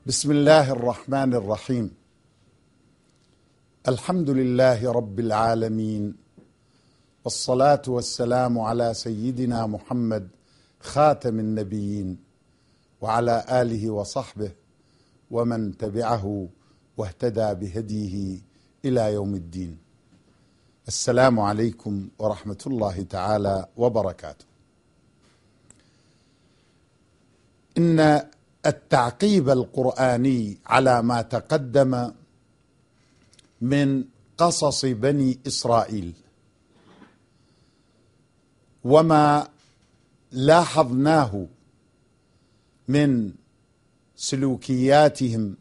بسم الله الرحمن الرحيم. الحمد لله رب العالمين، والصلاة والسلام على سيدنا محمد خاتم النبيين وعلى آله وصحبه ومن تبعه واهتدى بهديه إلى يوم الدين. السلام عليكم ورحمة الله تعالى وبركاته. إن التعقيب القرآني على ما تقدم من قصص بني إسرائيل وما لاحظناه من سلوكياتهم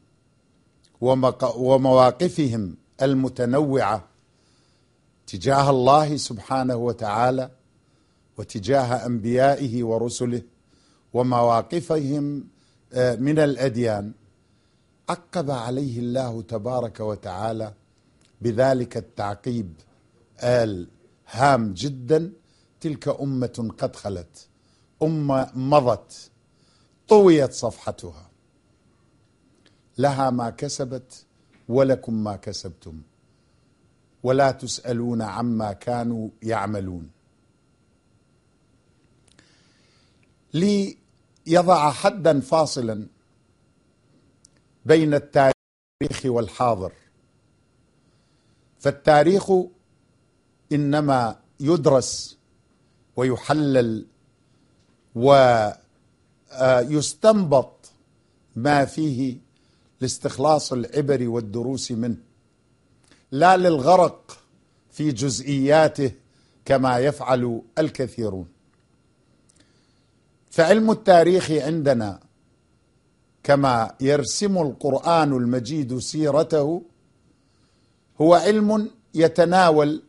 ومواقفهم المتنوعة تجاه الله سبحانه وتعالى وتجاه أنبيائه ورسله ومواقفهم من الأديان، عقب عليه الله تبارك وتعالى بذلك التعقيب الهام جدا: تلك أمة قد خلت، أمة مضت، طويت صفحتها، لها ما كسبت ولكم ما كسبتم ولا تسألون عما كانوا يعملون. ليضع حدا فاصلا بين التاريخ والحاضر، فالتاريخ إنما يدرس ويحلل ويستنبط ما فيه لاستخلاص العبر والدروس منه، لا للغرق في جزئياته كما يفعل الكثيرون. فعلم التاريخ عندنا كما يرسم القرآن المجيد سيرته هو علم يتناول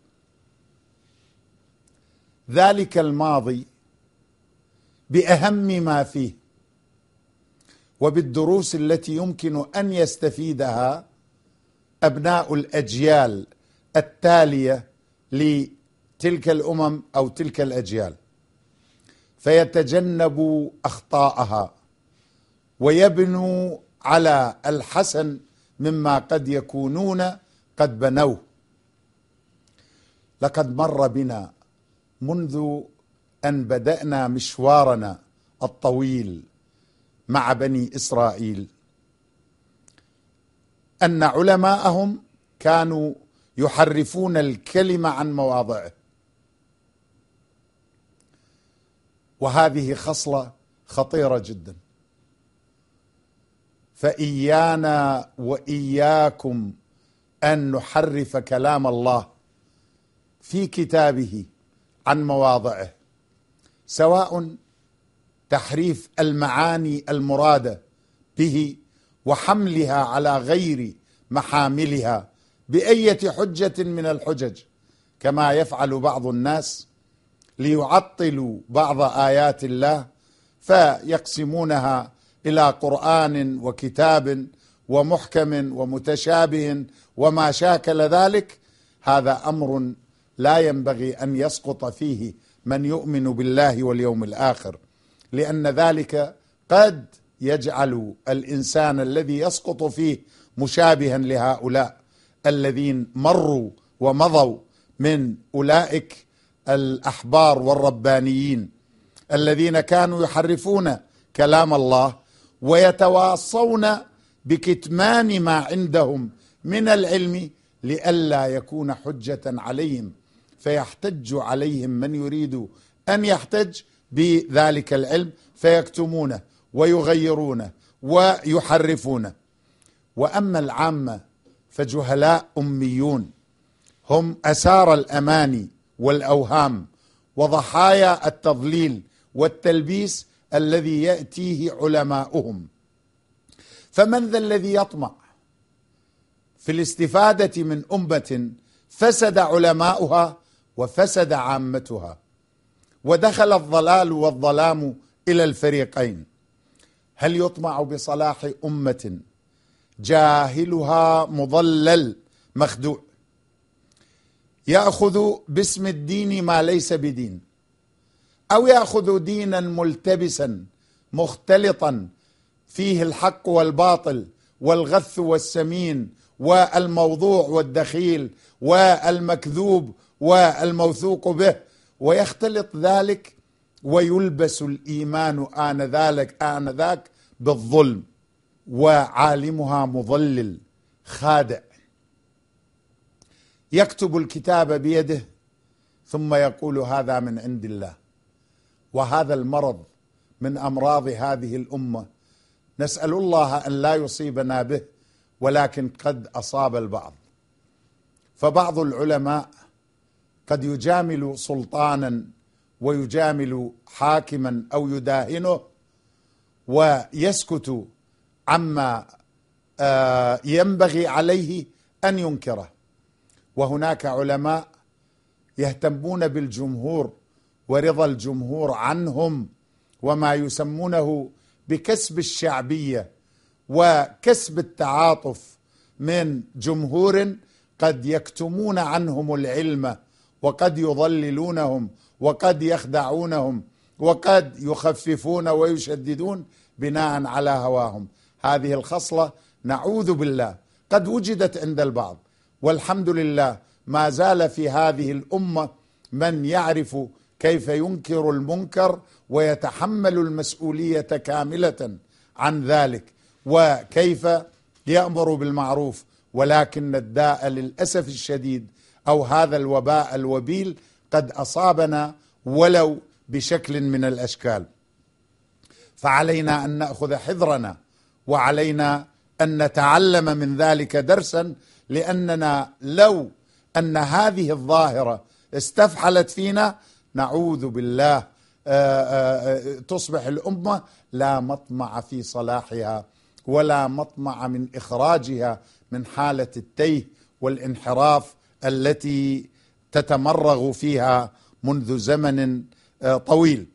ذلك الماضي بأهم ما فيه وبالدروس التي يمكن أن يستفيدها أبناء الأجيال التالية لتلك الأمم أو تلك الأجيال، فيتجنبوا أخطاءها ويبنوا على الحسن مما قد يكونون قد بنوه. لقد مر بنا منذ أن بدأنا مشوارنا الطويل مع بني إسرائيل أن علماءهم كانوا يحرفون الكلمة عن مواضعه، وهذه خصلة خطيرة جدا. فإيانا وإياكم أن نحرف كلام الله في كتابه عن مواضعه، سواء تحريف المعاني المرادة به وحملها على غير محاملها بأية حجة من الحجج، كما يفعل بعض الناس ليعطلوا بعض آيات الله فيقسمونها إلى قرآن وكتاب ومحكم ومتشابه وما شاكل ذلك. هذا أمر لا ينبغي أن يسقط فيه من يؤمن بالله واليوم الآخر، لأن ذلك قد يجعل الإنسان الذي يسقط فيه مشابها لهؤلاء الذين مروا ومضوا من أولئك الأحبار والربانيين الذين كانوا يحرفون كلام الله ويتواصون بكتمان ما عندهم من العلم لئلا يكون حجة عليهم، فيحتج عليهم من يريد أن يحتج بذلك العلم فيكتمونه ويغيرونه ويحرفونه. وأما العامة فجهلاء أميون، هم أسار الأماني والأوهام وضحايا التضليل والتلبيس الذي يأتيه علماؤهم. فمن ذا الذي يطمع في الاستفادة من أمة فسد علماؤها وفسد عامتها ودخل الضلال والظلام إلى الفريقين؟ هل يطمع بصلاح أمة جاهلها مضلل مخدوع يأخذ باسم الدين ما ليس بدين، أو يأخذ دينا ملتبسا مختلطا فيه الحق والباطل والغث والسمين والموضوع والدخيل والمكذوب والموثوق به، ويختلط ذلك ويلبس الإيمان آنذاك بالظلم، وعالمها مضلل خادع يكتب الكتاب بيده ثم يقول هذا من عند الله. وهذا المرض من أمراض هذه الأمة، نسأل الله أن لا يصيبنا به، ولكن قد أصاب البعض. فبعض العلماء قد يجامل سلطانا ويجامل حاكما أو يداهنه ويسكت عما ينبغي عليه أن ينكره. وهناك علماء يهتمون بالجمهور ورضا الجمهور عنهم، وما يسمونه بكسب الشعبية وكسب التعاطف من جمهور قد يكتمون عنهم العلم، وقد يضللونهم، وقد يخدعونهم، وقد يخففون ويشددون بناء على هواهم. هذه الخصلة نعوذ بالله قد وجدت عند البعض، والحمد لله ما زال في هذه الأمة من يعرف كيف ينكر المنكر ويتحمل المسؤولية كاملة عن ذلك، وكيف يأمر بالمعروف. ولكن الداء للأسف الشديد أو هذا الوباء الوبيل قد أصابنا ولو بشكل من الأشكال، فعلينا أن نأخذ حذرنا، وعلينا أن نتعلم من ذلك درسا، لأننا لو أن هذه الظاهرة استفحلت فينا نعوذ بالله تصبح الأمة لا مطمع في صلاحها ولا مطمع من إخراجها من حالة التيه والانحراف التي تتمرغ فيها منذ زمن طويل.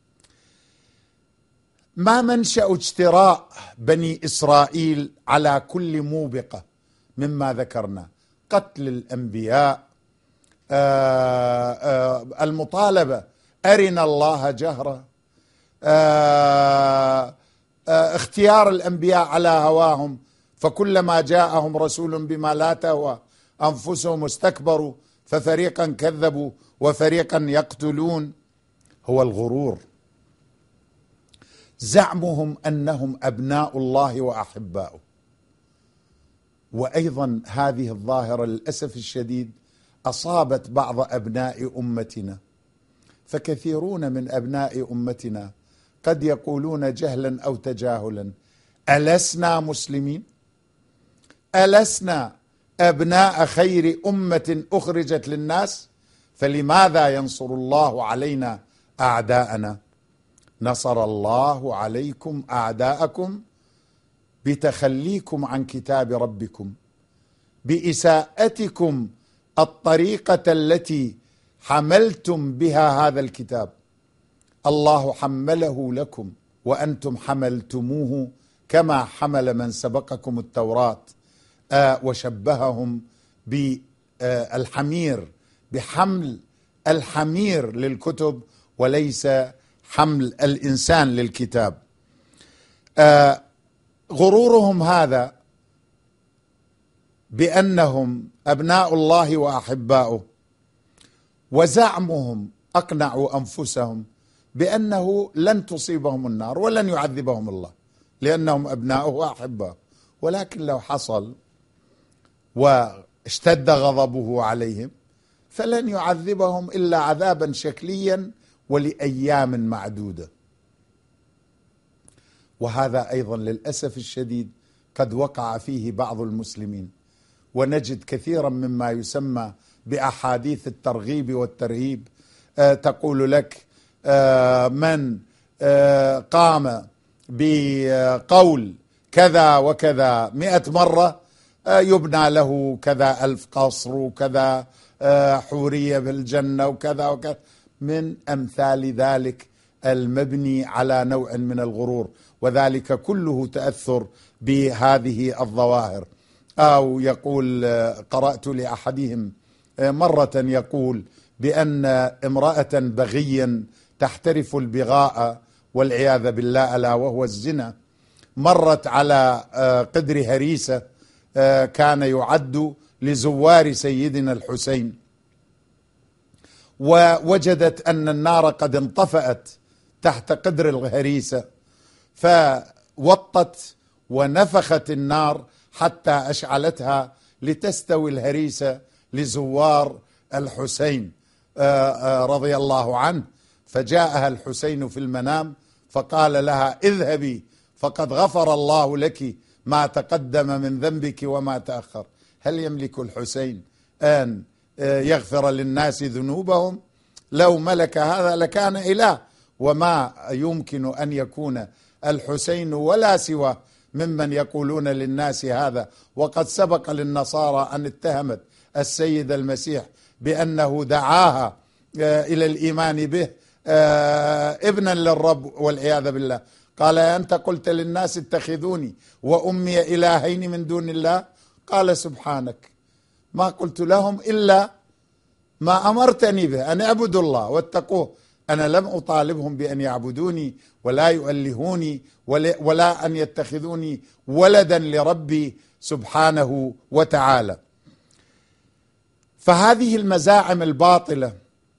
ما منشأ اجتراء بني إسرائيل على كل موبقة مما ذكرنا؟ قتل الأنبياء، المطالبة أرنا الله جهرة، اختيار الأنبياء على هواهم، فكلما جاءهم رسول بما لا تهوى أنفسهم استكبروا ففريقا كذبوا وفريقا يقتلون. هو الغرور، زعمهم أنهم أبناء الله وأحباؤه. وأيضا هذه الظاهرة للأسف الشديد أصابت بعض أبناء أمتنا، فكثيرون من أبناء أمتنا قد يقولون جهلا أو تجاهلا: ألسنا مسلمين؟ ألسنا أبناء خير أمة أخرجت للناس؟ فلماذا ينصر الله علينا أعداءنا؟ نصر الله عليكم أعداءكم بتخليكم عن كتاب ربكم، بإساءتكم الطريقة التي حملتم بها هذا الكتاب. الله حمله لكم وأنتم حملتموه كما حمل من سبقكم التوراة، وشبههم بالحمير، بحمل الحمير للكتب وليس حمل الإنسان للكتاب. غرورهم هذا بأنهم أبناء الله وأحباؤه، وزعمهم أقنعوا أنفسهم بأنه لن تصيبهم النار ولن يعذبهم الله لأنهم أبناؤه وأحباؤه. ولكن لو حصل واشتد غضبه عليهم فلن يعذبهم إلا عذابا شكليا ولأيام معدودة. وهذا أيضا للأسف الشديد قد وقع فيه بعض المسلمين، ونجد كثيرا مما يسمى بأحاديث الترغيب والترهيب تقول لك من قام بقول كذا وكذا 100 مرة يبنى له كذا 1000 قصر وكذا حورية بالجنة وكذا وكذا، من أمثال ذلك المبني على نوع من الغرور، وذلك كله تأثر بهذه الظواهر. أو يقول، قرأت لأحدهم مرة يقول بأن امرأة بغيا تحترف البغاء والعياذ بالله ألا وهو الزنا، مرت على قدر هريسة كان يعد لزوار سيدنا الحسين، ووجدت أن النار قد انطفأت تحت قدر الهريسة، فوطت ونفخت النار حتى أشعلتها لتستوي الهريسة لزوار الحسين رضي الله عنه. فجاءها الحسين في المنام فقال لها: اذهبي فقد غفر الله لك ما تقدم من ذنبك وما تأخر. هل يملك الحسين أن يغفر للناس ذنوبهم؟ لو ملك هذا لكان إله، وما يمكن أن يكون الحسين ولا سوى ممن يقولون للناس هذا. وقد سبق للنصارى أن اتهمت السيد المسيح بأنه دعاها إلى الإيمان به ابنا للرب والعياذ بالله. قال: أنت قلت للناس اتخذوني وأمي إلهين من دون الله؟ قال: سبحانك، ما قلت لهم إلا ما أمرتني به، أن اعبدوا الله واتقوه. أنا لم أطالبهم بأن يعبدوني ولا يؤلهوني ولا أن يتخذوني ولدا لربي سبحانه وتعالى. فهذه المزاعم الباطلة،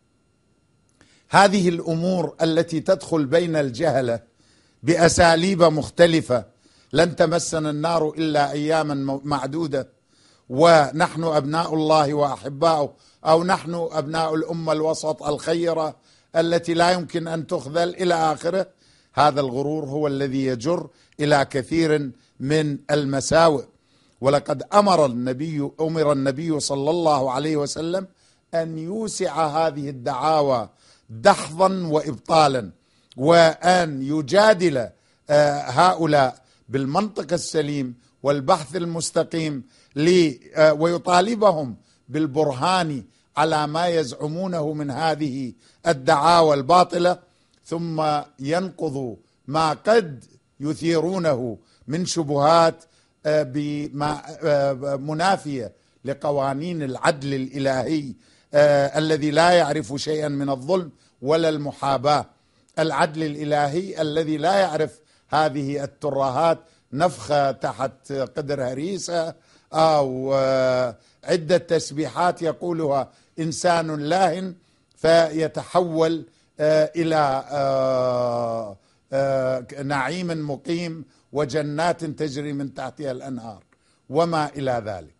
هذه الأمور التي تدخل بين الجهلة بأساليب مختلفة، لن تمسنا النار إلا أياما معدودة، ونحن أبناء الله وأحباؤه، أو نحن أبناء الأمة الوسط الخيرة التي لا يمكن أن تخذل إلى آخره. هذا الغرور هو الذي يجر إلى كثير من المساوئ. ولقد أمر النبي صلى الله عليه وسلم أن يوسع هذه الدعاوى دحضا وإبطالا، وأن يجادل هؤلاء بالمنطق السليم والبحث المستقيم ويطالبهم بالبرهان على ما يزعمونه من هذه الدعاوى الباطلة، ثم ينقضوا ما قد يثيرونه من شبهات منافية لقوانين العدل الإلهي الذي لا يعرف شيئا من الظلم ولا المحاباة. العدل الإلهي الذي لا يعرف هذه الترهات، نفخة تحت قدر هريسة أو عدة تسبيحات يقولها إنسان لاهٍ فيتحول إلى نعيم مقيم وجنات تجري من تحتها الأنهار وما إلى ذلك.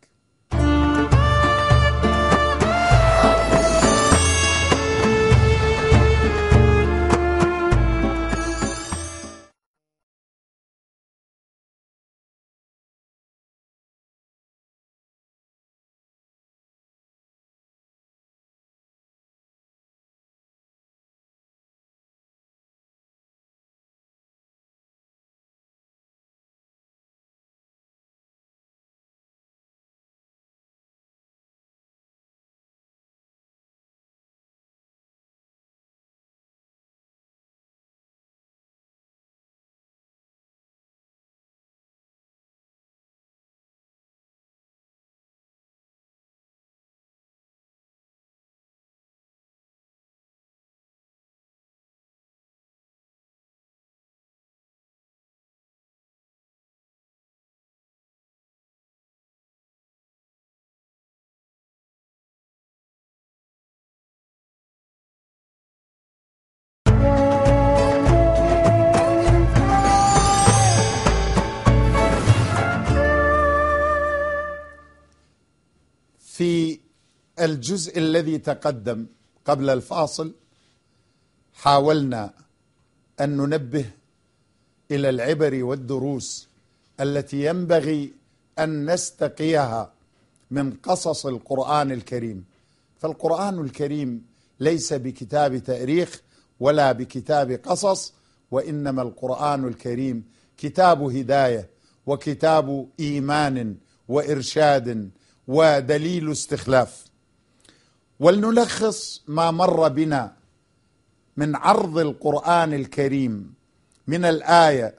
في الجزء الذي تقدم قبل الفاصل حاولنا أن ننبه إلى العبر والدروس التي ينبغي أن نستقيها من قصص القرآن الكريم. فالقرآن الكريم ليس بكتاب تاريخ ولا بكتاب قصص، وإنما القرآن الكريم كتاب هداية وكتاب إيمان وإرشاد ودليل استخلاف. ولنلخص ما مر بنا من عرض القرآن الكريم من الآية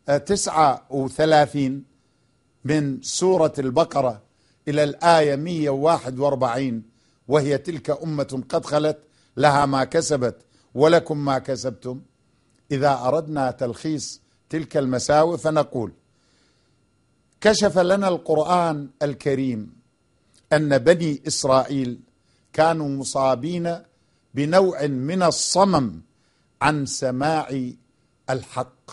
39 من سورة البقرة إلى الآية 141، وهي تلك أمة قد خلت لها ما كسبت ولكم ما كسبتم. إذا أردنا تلخيص تلك المساوئ فنقول: كشف لنا القرآن الكريم أن بني إسرائيل كانوا مصابين بنوع من الصمم عن سماع الحق.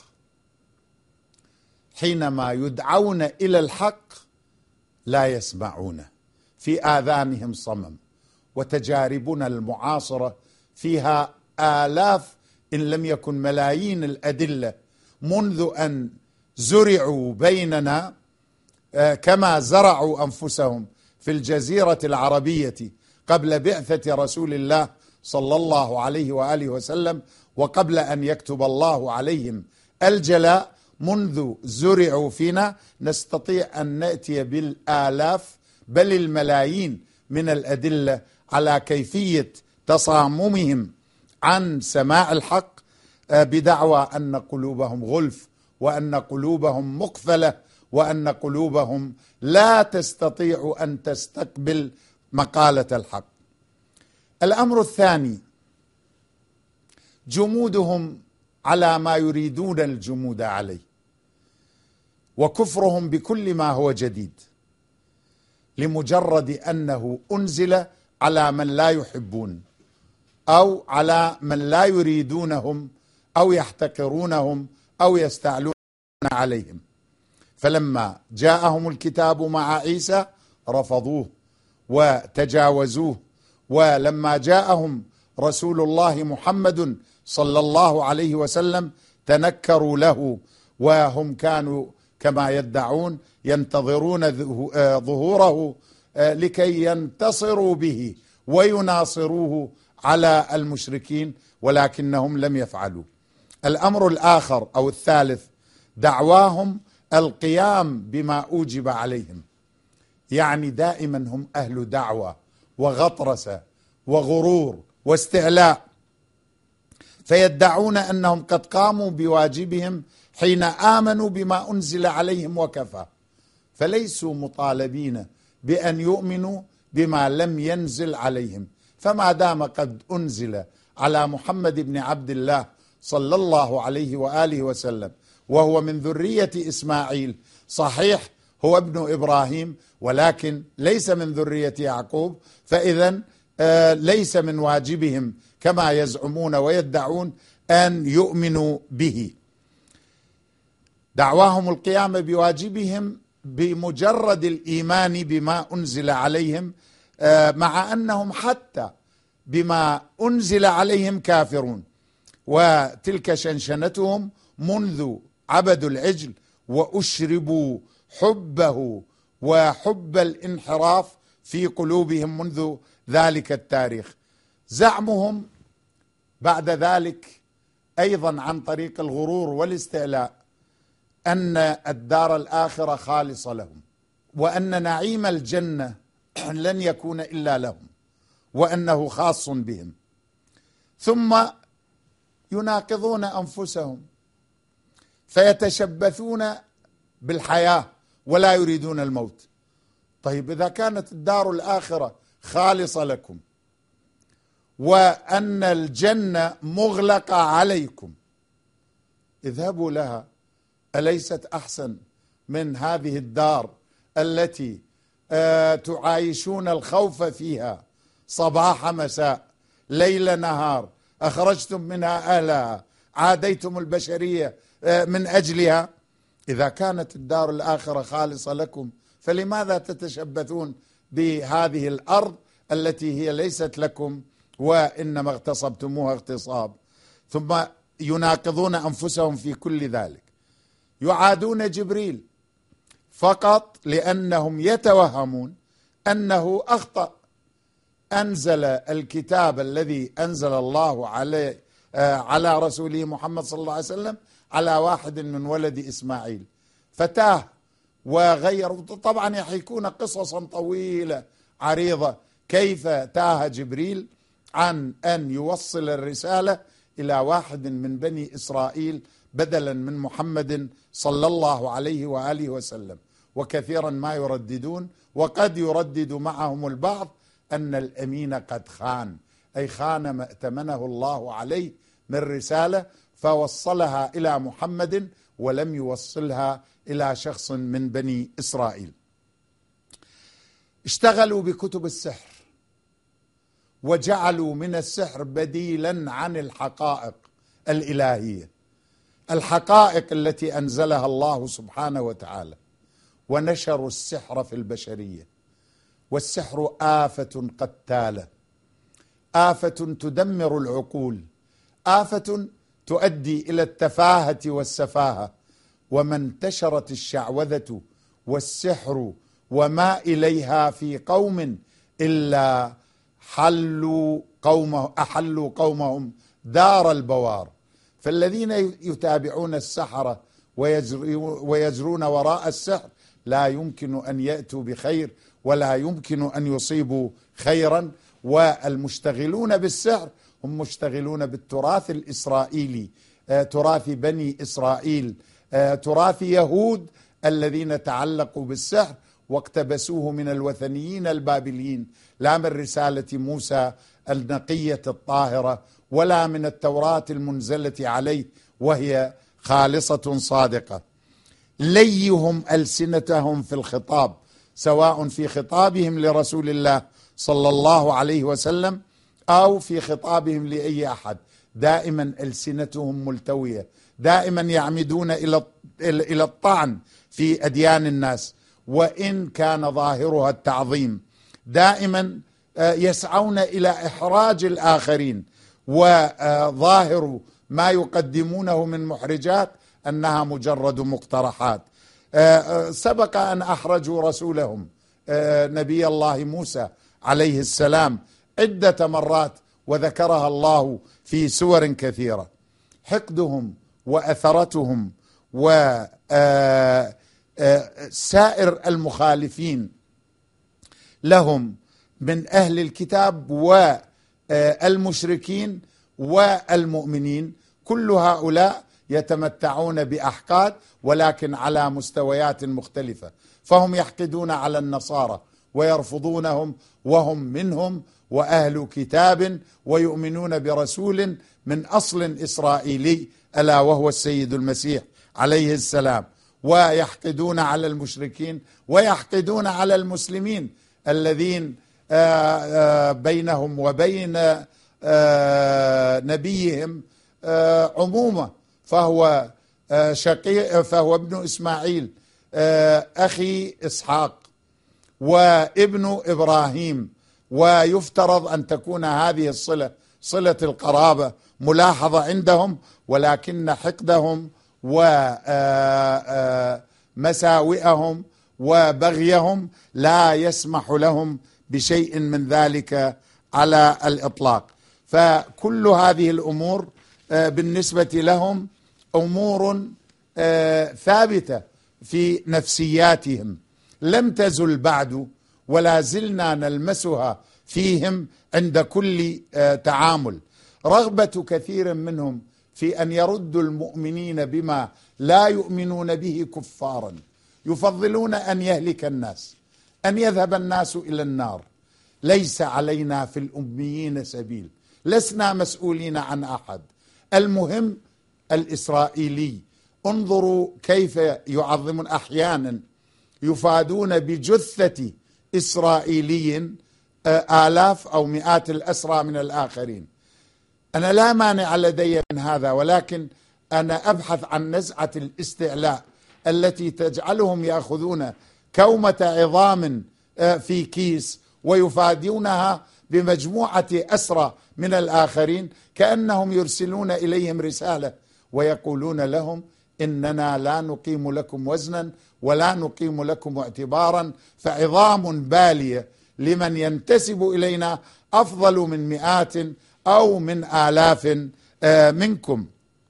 حينما يدعون إلى الحق لا يسمعونه، في آذانهم صمم. وتجاربنا المعاصرة فيها آلاف إن لم يكن ملايين الأدلة منذ أن زرعوا بيننا كما زرعوا أنفسهم في الجزيرة العربية قبل بعثة رسول الله صلى الله عليه وآله وسلم، وقبل أن يكتب الله عليهم الجلاء. منذ زرعوا فينا نستطيع أن نأتي بالآلاف بل الملايين من الأدلة على كيفية تصاممهم عن سماع الحق، بدعوى أن قلوبهم غلف، وأن قلوبهم مقفلة، وأن قلوبهم لا تستطيع أن تستقبل مقالة الحق. الأمر الثاني: جمودهم على ما يريدون الجمود عليه، وكفرهم بكل ما هو جديد لمجرد أنه أنزل على من لا يحبون أو على من لا يريدونهم أو يحتقرونهم أو يستعلون عليهم. فلما جاءهم الكتاب مع عيسى رفضوه وتجاوزوه، ولما جاءهم رسول الله محمد صلى الله عليه وسلم تنكروا له، وهم كانوا كما يدعون ينتظرون ظهوره لكي ينتصروا به ويناصروه على المشركين، ولكنهم لم يفعلوا. الأمر الآخر أو الثالث: دعواهم القيام بما أوجب عليهم. يعني دائما هم أهل دعوة وغطرسة وغرور واستعلاء، فيدعون أنهم قد قاموا بواجبهم حين آمنوا بما أنزل عليهم وكفى، فليسوا مطالبين بأن يؤمنوا بما لم ينزل عليهم. فما دام قد أنزل على محمد بن عبد الله صلى الله عليه وآله وسلم وهو من ذرية إسماعيل، صحيح هو ابن إبراهيم ولكن ليس من ذرية يعقوب، فإذا ليس من واجبهم كما يزعمون ويدعون أن يؤمنوا به. دعواهم القيام بواجبهم بمجرد الإيمان بما أنزل عليهم، مع أنهم حتى بما أنزل عليهم كافرون. وتلك شنشنتهم منذ عبدوا العجل وأشربوا حبه وحب الانحراف في قلوبهم منذ ذلك التاريخ. زعمهم بعد ذلك أيضا عن طريق الغرور والاستعلاء أن الدار الآخرة خالصة لهم، وأن نعيم الجنة لن يكون إلا لهم، وأنه خاص بهم. ثم يناقضون أنفسهم فيتشبثون بالحياة ولا يريدون الموت. طيب إذا كانت الدار الآخرة خالصة لكم وأن الجنة مغلقة عليكم، اذهبوا لها. أليست أحسن من هذه الدار التي تعايشون الخوف فيها صباح مساء ليل نهار، أخرجتم منها أهلها، عاديتم البشرية من أجلها؟ إذا كانت الدار الآخرة خالصة لكم فلماذا تتشبثون بهذه الأرض التي هي ليست لكم وإنما اغتصبتموها اغتصاب؟ ثم يناقضون أنفسهم في كل ذلك. يعادون جبريل فقط لأنهم يتوهمون أنه أخطأ، أنزل الكتاب الذي أنزل الله على رسوله محمد صلى الله عليه وسلم على واحد من ولد إسماعيل، فتاه وغير. طبعا يحكون قصصا طويلة عريضة كيف تاه جبريل عن أن يوصل الرسالة إلى واحد من بني إسرائيل بدلا من محمد صلى الله عليه وآله وسلم. وكثيرا ما يرددون، وقد يردد معهم البعض، أن الأمين قد خان، أي خان ما ائتمنه الله عليه من رسالة فوصلها إلى محمد ولم يوصلها إلى شخص من بني إسرائيل. اشتغلوا بكتب السحر وجعلوا من السحر بديلا عن الحقائق الإلهية، الحقائق التي أنزلها الله سبحانه وتعالى، ونشروا السحر في البشرية. والسحر آفة قتالة، آفة تدمر العقول، آفة تؤدي إلى التفاهة والسفاهة. وما انتشرت الشعوذة والسحر وما إليها في قوم إلا أحلوا قومهم دار البوار. فالذين يتابعون السحرة ويجرون وراء السحر لا يمكن أن يأتوا بخير ولا يمكن أن يصيبوا خيرا. والمشتغلون بالسحر هم مشتغلون بالتراث الإسرائيلي، تراث بني إسرائيل، تراث يهود الذين تعلقوا بالسحر واقتبسوه من الوثنيين البابليين، لا من رسالة موسى النقية الطاهرة ولا من التوراة المنزلة عليه وهي خالصة صادقة. ليهم ألسنتهم في الخطاب، سواء في خطابهم لرسول الله صلى الله عليه وسلم أو في خطابهم لأي أحد، دائما ألسنتهم ملتوية، دائما يعمدون إلى الطعن في أديان الناس وإن كان ظاهرها التعظيم، دائما يسعون إلى إحراج الآخرين، وظاهر ما يقدمونه من محرجات أنها مجرد مقترحات. سبق أن أحرجوا رسولهم نبي الله موسى عليه السلام عدة مرات وذكرها الله في سور كثيرة. حقدهم وأثرتهم وسائر المخالفين لهم من أهل الكتاب والمشركين والمؤمنين، كل هؤلاء يتمتعون بأحقاد ولكن على مستويات مختلفة. فهم يحقدون على النصارى ويرفضونهم وهم منهم وأهل كتاب ويؤمنون برسول من أصل إسرائيلي ألا وهو السيد المسيح عليه السلام، ويحقدون على المشركين ويحقدون على المسلمين الذين بينهم وبين نبيهم عمومة، فهو ابن إسماعيل أخي إسحاق وابن إبراهيم، ويفترض أن تكون هذه الصلة صلة القرابة ملاحظة عندهم، ولكن حقدهم ومساوئهم وبغيهم لا يسمح لهم بشيء من ذلك على الإطلاق. فكل هذه الأمور بالنسبة لهم أمور ثابتة في نفسياتهم لم تزل بعد، ولا زلنا نلمسها فيهم عند كل تعامل. رغبة كثير منهم في أن يردوا المؤمنين بما لا يؤمنون به كفارا، يفضلون أن يهلك الناس، أن يذهب الناس إلى النار. ليس علينا في الأميين سبيل، لسنا مسؤولين عن أحد. المهم الإسرائيلي. انظروا كيف يعظمون، أحيانا يفادون بجثة إسرائيلي آلاف أو مئات الأسرى من الآخرين. أنا لا مانع لدي من هذا، ولكن أنا أبحث عن نزعة الاستعلاء التي تجعلهم يأخذون كومة عظام في كيس ويفادونها بمجموعة أسرى من الآخرين، كأنهم يرسلون إليهم رسالة ويقولون لهم إننا لا نقيم لكم وزنا ولا نقيم لكم اعتبارا، فعظام بالية لمن ينتسب إلينا أفضل من مئات أو من آلاف منكم.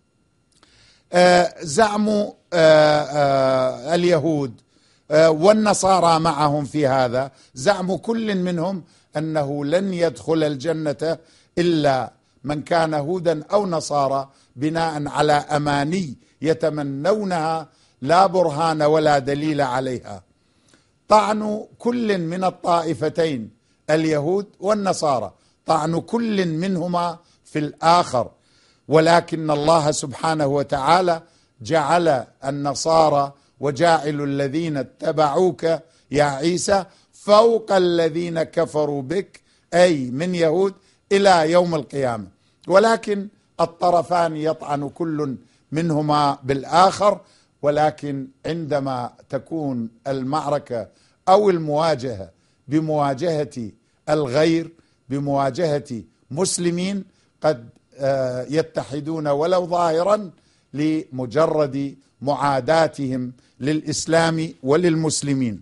زعموا اليهود والنصارى معهم في هذا، زعموا كل منهم أنه لن يدخل الجنة إلا من كان هودا أو نصارى، بناء على أماني يتمنونها لا برهان ولا دليل عليها. طعن كل من الطائفتين اليهود والنصارى، طعن كل منهما في الآخر، ولكن الله سبحانه وتعالى جعل النصارى وجاعل الذين اتبعوك يا عيسى فوق الذين كفروا بك، أي من يهود إلى يوم القيامة. ولكن الطرفان يطعن كل منهما بالآخر، ولكن عندما تكون المعركة أو المواجهة بمواجهة الغير، بمواجهة مسلمين، قد يتحدون ولو ظاهرا لمجرد معاداتهم للإسلام وللمسلمين.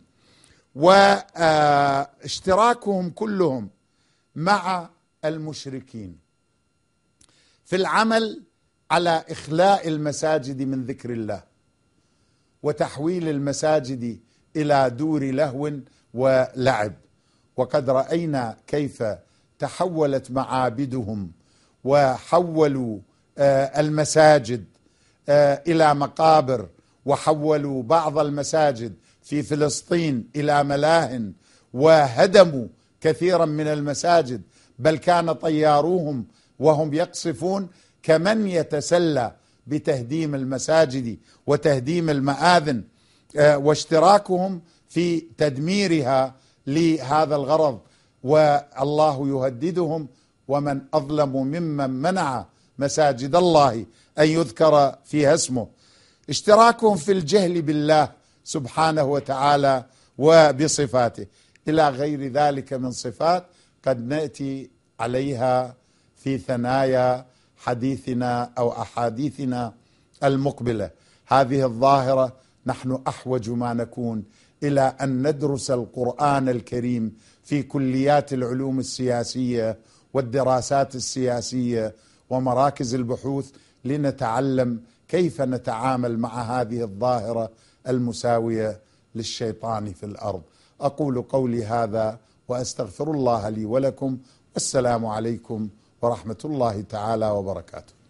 واشتراكهم كلهم مع المشركين في العمل على إخلاء المساجد من ذكر الله وتحويل المساجد إلى دور لهو ولعب. وقد رأينا كيف تحولت معابدهم وحولوا المساجد إلى مقابر، وحولوا بعض المساجد في فلسطين إلى ملاهٍ، وهدموا كثيرا من المساجد، بل كان طياروهم وهم يقصفون كمن يتسلى بتهديم المساجد وتهديم المآذن، واشتراكهم في تدميرها لهذا الغرض. والله يهددهم: ومن أظلم ممن منع مساجد الله أن يذكر فيها اسمه. اشتراكهم في الجهل بالله سبحانه وتعالى وبصفاته، إلى غير ذلك من صفات قد نأتي عليها في ثنايا حديثنا أو أحاديثنا المقبلة. هذه الظاهرة نحن أحوج ما نكون إلى أن ندرس القرآن الكريم في كليات العلوم السياسية والدراسات السياسية ومراكز البحوث، لنتعلم كيف نتعامل مع هذه الظاهرة المساوية للشيطان في الأرض. أقول قولي هذا وأستغفر الله لي ولكم، والسلام عليكم ورحمة الله تعالى وبركاته.